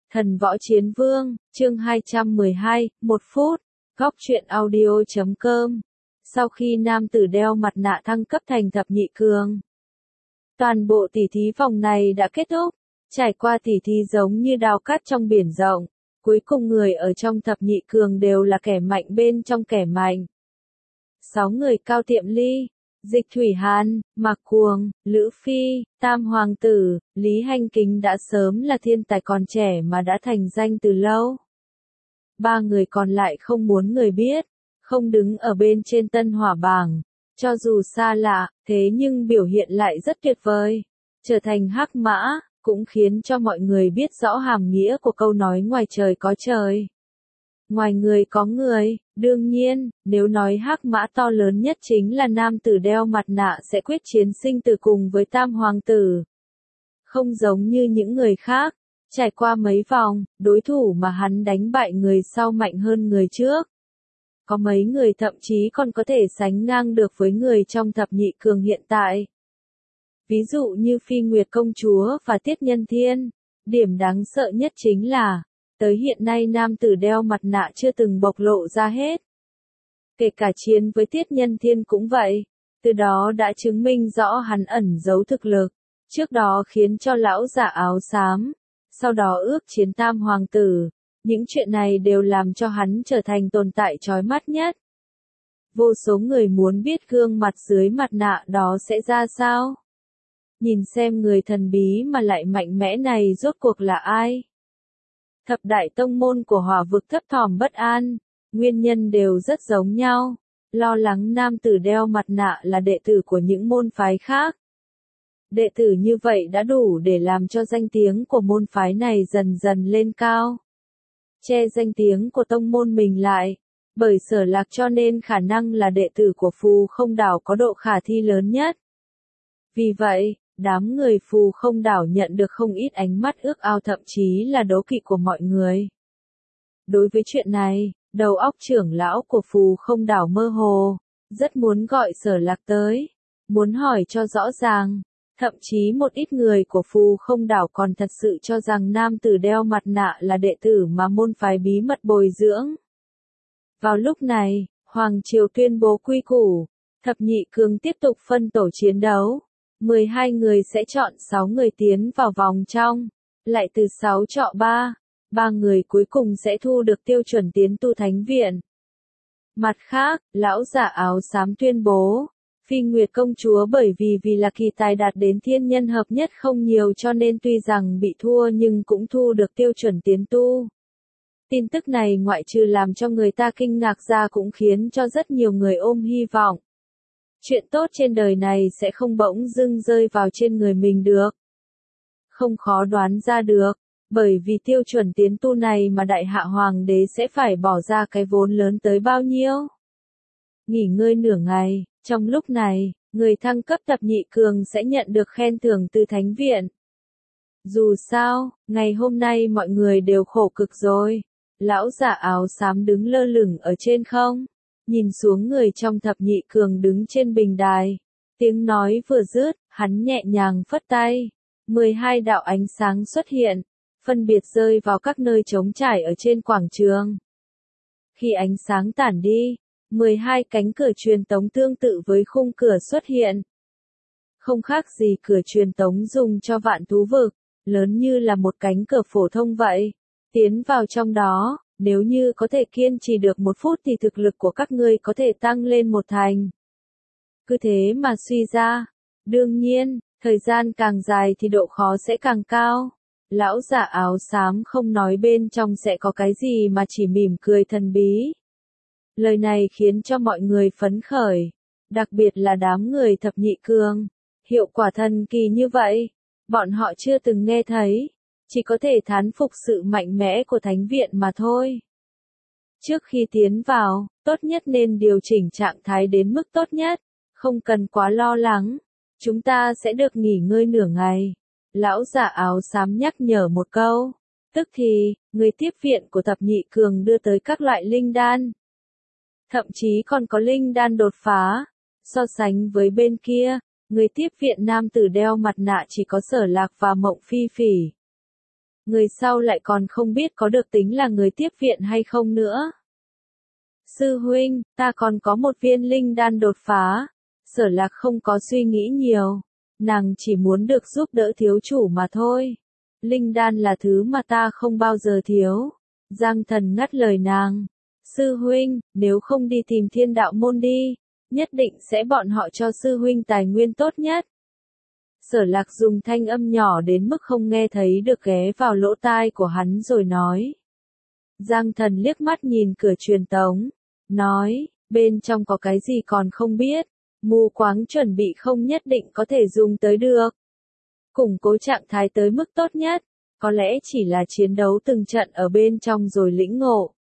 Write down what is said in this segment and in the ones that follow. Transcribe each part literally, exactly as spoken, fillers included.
Thần Võ Chiến Vương, chương hai trăm mười hai, một phút, góc truyện audio chấm com. Sau khi nam tử đeo mặt nạ thăng cấp thành thập nhị cường, toàn bộ tỉ thí vòng này đã kết thúc. Trải qua tỉ thí giống như đào cát trong biển rộng, cuối cùng người ở trong thập nhị cường đều là kẻ mạnh bên trong kẻ mạnh. Sáu người Cao Tiệm Ly, Dịch Thủy Hàn, Mạc Cuồng, Lữ Phi, Tam Hoàng Tử, Lý Hành Kính đã sớm là thiên tài còn trẻ mà đã thành danh từ lâu. Ba người còn lại không muốn người biết, không đứng ở bên trên tân hỏa bảng, cho dù xa lạ, thế nhưng biểu hiện lại rất tuyệt vời. Trở thành hắc mã, cũng khiến cho mọi người biết rõ hàm nghĩa của câu nói ngoài trời có trời, ngoài người có người. Đương nhiên, nếu nói hắc mã to lớn nhất chính là nam tử đeo mặt nạ sẽ quyết chiến sinh tử cùng với Tam Hoàng Tử. Không giống như những người khác, trải qua mấy vòng, đối thủ mà hắn đánh bại người sau mạnh hơn người trước. Có mấy người thậm chí còn có thể sánh ngang được với người trong thập nhị cường hiện tại. Ví dụ như Phi Nguyệt Công Chúa và Tiết Nhân Thiên. Điểm đáng sợ nhất chính là, tới hiện nay nam tử đeo mặt nạ chưa từng bộc lộ ra hết. Kể cả chiến với Tiết Nhân Thiên cũng vậy, từ đó đã chứng minh rõ hắn ẩn giấu thực lực, trước đó khiến cho lão giả áo xám, sau đó ước chiến Tam Hoàng Tử, những chuyện này đều làm cho hắn trở thành tồn tại chói mắt nhất. Vô số người muốn biết gương mặt dưới mặt nạ đó sẽ ra sao? Nhìn xem người thần bí mà lại mạnh mẽ này rốt cuộc là ai? Thập đại tông môn của Hỏa Vực thấp thỏm bất an, nguyên nhân đều rất giống nhau, lo lắng nam tử đeo mặt nạ là đệ tử của những môn phái khác. Đệ tử như vậy đã đủ để làm cho danh tiếng của môn phái này dần dần lên cao. Che danh tiếng của tông môn mình lại, bởi Sở Lạc cho nên khả năng là đệ tử của Phù Không Đảo có độ khả thi lớn nhất. Vì vậy, đám người Phù Không Đảo nhận được không ít ánh mắt ước ao thậm chí là đố kỵ của mọi người. Đối với chuyện này, đầu óc trưởng lão của Phù Không Đảo mơ hồ, rất muốn gọi Sở Lạc tới, muốn hỏi cho rõ ràng. Thậm chí một ít người của Phù Không Đảo còn thật sự cho rằng nam tử đeo mặt nạ là đệ tử mà môn phái bí mật bồi dưỡng. Vào lúc này, Hoàng Triều tuyên bố quy củ, thập nhị cường tiếp tục phân tổ chiến đấu. mười hai người sẽ chọn sáu người tiến vào vòng trong, lại từ sáu chọn ba, ba người cuối cùng sẽ thu được tiêu chuẩn tiến tu thánh viện. Mặt khác, lão giả áo xám tuyên bố, Phi Nguyệt Công Chúa bởi vì vì là kỳ tài đạt đến thiên nhân hợp nhất không nhiều cho nên tuy rằng bị thua nhưng cũng thu được tiêu chuẩn tiến tu. Tin tức này ngoại trừ làm cho người ta kinh ngạc ra cũng khiến cho rất nhiều người ôm hy vọng. Chuyện tốt trên đời này sẽ không bỗng dưng rơi vào trên người mình được. Không khó đoán ra được, bởi vì tiêu chuẩn tiến tu này mà Đại Hạ Hoàng đế sẽ phải bỏ ra cái vốn lớn tới bao nhiêu. Nghỉ ngơi nửa ngày, trong lúc này, người thăng cấp thập nhị cường sẽ nhận được khen thưởng từ thánh viện. Dù sao, ngày hôm nay mọi người đều khổ cực rồi. Lão giả áo xám đứng lơ lửng ở trên không, nhìn xuống người trong thập nhị cường đứng trên bình đài. Tiếng nói vừa dứt, hắn nhẹ nhàng phất tay. mười hai đạo ánh sáng xuất hiện, phân biệt rơi vào các nơi trống trải ở trên quảng trường. Khi ánh sáng tản đi, mười hai cánh cửa truyền tống tương tự với khung cửa xuất hiện. Không khác gì cửa truyền tống dùng cho vạn thú vực, lớn như là một cánh cửa phổ thông vậy. Tiến vào trong đó, nếu như có thể kiên trì được một phút thì thực lực của các ngươi có thể tăng lên một thành. Cứ thế mà suy ra. Đương nhiên, thời gian càng dài thì độ khó sẽ càng cao. Lão giả áo xám không nói bên trong sẽ có cái gì mà chỉ mỉm cười thần bí. Lời này khiến cho mọi người phấn khởi, đặc biệt là đám người thập nhị cường. Hiệu quả thần kỳ như vậy, bọn họ chưa từng nghe thấy, chỉ có thể thán phục sự mạnh mẽ của thánh viện mà thôi. Trước khi tiến vào, tốt nhất nên điều chỉnh trạng thái đến mức tốt nhất, không cần quá lo lắng, chúng ta sẽ được nghỉ ngơi nửa ngày. Lão giả áo xám nhắc nhở một câu, tức thì, người tiếp viện của thập nhị cường đưa tới các loại linh đan. Thậm chí còn có linh đan đột phá. So sánh với bên kia, người tiếp viện nam tử đeo mặt nạ chỉ có Sở Lạc và Mộng Phi Phỉ. người sau lại còn không biết có được tính là người tiếp viện hay không nữa. Sư huynh, ta còn có một viên linh đan đột phá. Sở Lạc không có suy nghĩ nhiều. Nàng chỉ muốn được giúp đỡ thiếu chủ mà thôi. Linh đan là thứ mà ta không bao giờ thiếu. Giang Thần ngắt lời nàng. Sư huynh, nếu không đi tìm Thiên Đạo môn đi, nhất định sẽ bọn họ cho sư huynh tài nguyên tốt nhất. Sở Lạc dùng thanh âm nhỏ đến mức không nghe thấy được ghé vào lỗ tai của hắn rồi nói. Giang Thần liếc mắt nhìn cửa truyền tống, nói, bên trong có cái gì còn không biết, mù quáng chuẩn bị không nhất định có thể dùng tới được. Củng cố trạng thái tới mức tốt nhất, có lẽ chỉ là chiến đấu từng trận ở bên trong rồi lĩnh ngộ.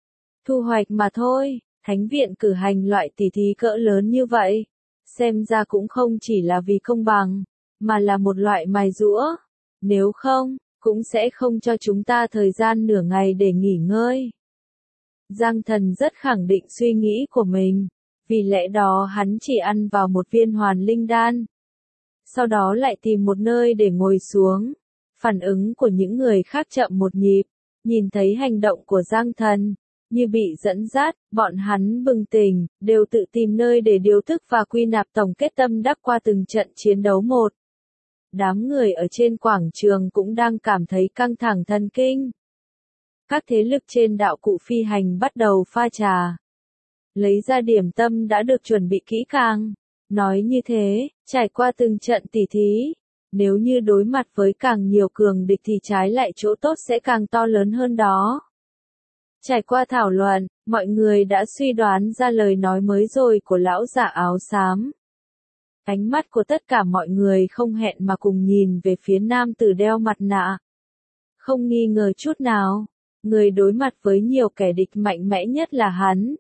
Thu hoạch mà thôi, thánh viện cử hành loại tỉ thí cỡ lớn như vậy, xem ra cũng không chỉ là vì công bằng, mà là một loại mài giũa. Nếu không, cũng sẽ không cho chúng ta thời gian nửa ngày để nghỉ ngơi. Giang Thần rất khẳng định suy nghĩ của mình, vì lẽ đó hắn chỉ ăn vào một viên hoàn linh đan. Sau đó lại tìm một nơi để ngồi xuống. Phản ứng của những người khác chậm một nhịp, nhìn thấy hành động của Giang Thần, như bị dẫn dắt, bọn hắn bừng tỉnh, đều tự tìm nơi để điều thức và quy nạp tổng kết tâm đắc qua từng trận chiến đấu một. Đám người ở trên quảng trường cũng đang cảm thấy căng thẳng thần kinh. Các thế lực trên đạo cụ phi hành bắt đầu pha trà. Lấy ra điểm tâm đã được chuẩn bị kỹ càng. Nói như thế, trải qua từng trận tỉ thí, nếu như đối mặt với càng nhiều cường địch thì trái lại chỗ tốt sẽ càng to lớn hơn đó. Trải qua thảo luận, mọi người đã suy đoán ra lời nói mới rồi của lão giả áo xám. Ánh mắt của tất cả mọi người không hẹn mà cùng nhìn về phía nam tử đeo mặt nạ. Không nghi ngờ chút nào, người đối mặt với nhiều kẻ địch mạnh mẽ nhất là hắn.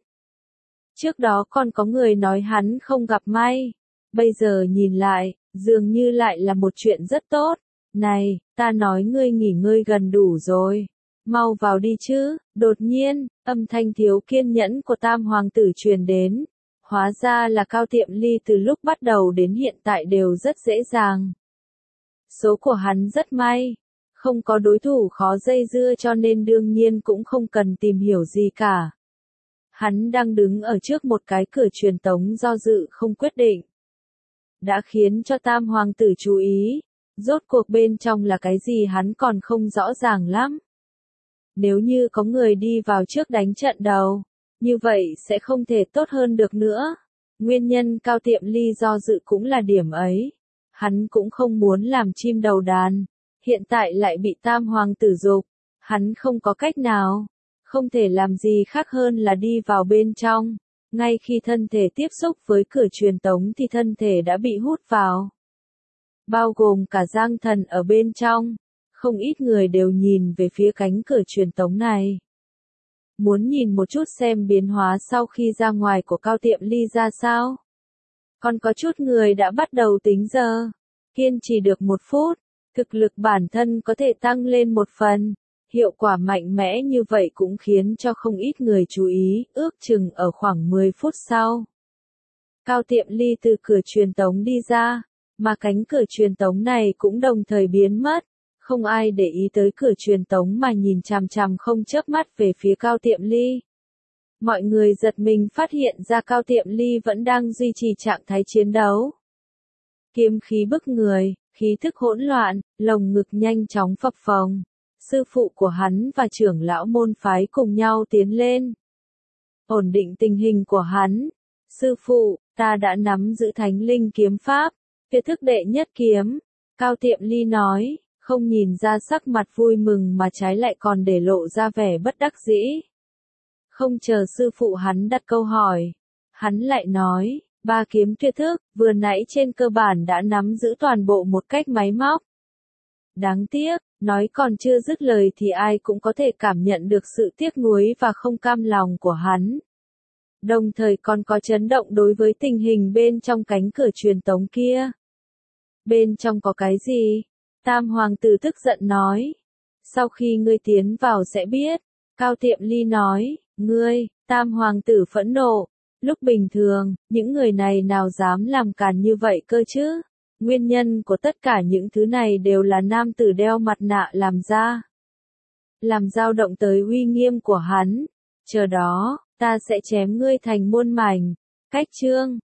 Trước đó còn có người nói hắn không gặp may. Bây giờ nhìn lại, dường như lại là một chuyện rất tốt. Này, ta nói ngươi nghỉ ngơi gần đủ rồi. Mau vào đi chứ. Đột nhiên, âm thanh thiếu kiên nhẫn của Tam Hoàng tử truyền đến. Hóa ra là Cao Tiệm Ly từ lúc bắt đầu đến hiện tại đều rất dễ dàng. Số của hắn rất may. Không có đối thủ khó dây dưa cho nên đương nhiên cũng không cần tìm hiểu gì cả. Hắn đang đứng ở trước một cái cửa truyền tống do dự không quyết định. Đã khiến cho Tam Hoàng tử chú ý. Rốt cuộc bên trong là cái gì hắn còn không rõ ràng lắm. Nếu như có người đi vào trước đánh trận đầu, như vậy sẽ không thể tốt hơn được nữa. Nguyên nhân Cao Tiệm Ly do dự cũng là điểm ấy. Hắn cũng không muốn làm chim đầu đàn. Hiện tại lại bị Tam Hoàng tử giục. Hắn không có cách nào. Không thể làm gì khác hơn là đi vào bên trong. Ngay khi thân thể tiếp xúc với cửa truyền tống thì thân thể đã bị hút vào. Bao gồm cả Giang Thần ở bên trong. Không ít người đều nhìn về phía cánh cửa truyền tống này. Muốn nhìn một chút xem biến hóa sau khi ra ngoài của Cao Tiệm Ly ra sao. Còn có chút người đã bắt đầu tính giờ. Kiên trì được một phút. Thực lực bản thân có thể tăng lên một phần. Hiệu quả mạnh mẽ như vậy cũng khiến cho không ít người chú ý, ước chừng ở khoảng mười phút sau. Cao Tiệm Ly từ cửa truyền tống đi ra, mà cánh cửa truyền tống này cũng đồng thời biến mất. Không ai để ý tới cửa truyền tống mà nhìn chằm chằm không chớp mắt về phía Cao Tiệm Ly. Mọi người giật mình phát hiện ra Cao Tiệm Ly vẫn đang duy trì trạng thái chiến đấu. Kiếm khí bức người, khí thức hỗn loạn, lồng ngực nhanh chóng phập phồng. Sư phụ của hắn và trưởng lão môn phái cùng nhau tiến lên. Ổn định tình hình của hắn. Sư phụ, ta đã nắm giữ thánh linh kiếm pháp. Kiệt thức đệ nhất kiếm. Cao Tiệm Ly nói, không nhìn ra sắc mặt vui mừng mà trái lại còn để lộ ra vẻ bất đắc dĩ. Không chờ sư phụ hắn đặt câu hỏi. Hắn lại nói, ba kiếm tuyệt thức, vừa nãy trên cơ bản đã nắm giữ toàn bộ một cách máy móc. Đáng tiếc, nói còn chưa dứt lời thì ai cũng có thể cảm nhận được sự tiếc nuối và không cam lòng của hắn. Đồng thời còn có chấn động đối với tình hình bên trong cánh cửa truyền tống kia. Bên trong có cái gì? Tam Hoàng tử tức giận nói. Sau khi ngươi tiến vào sẽ biết. Cao Tiệm Ly nói, ngươi, Tam Hoàng tử phẫn nộ. Lúc bình thường, những người này nào dám làm càn như vậy cơ chứ? Nguyên nhân của tất cả những thứ này đều là nam tử đeo mặt nạ làm ra. làm dao động tới uy nghiêm của hắn. Chờ đó, ta sẽ chém ngươi thành muôn mảnh. Cách chương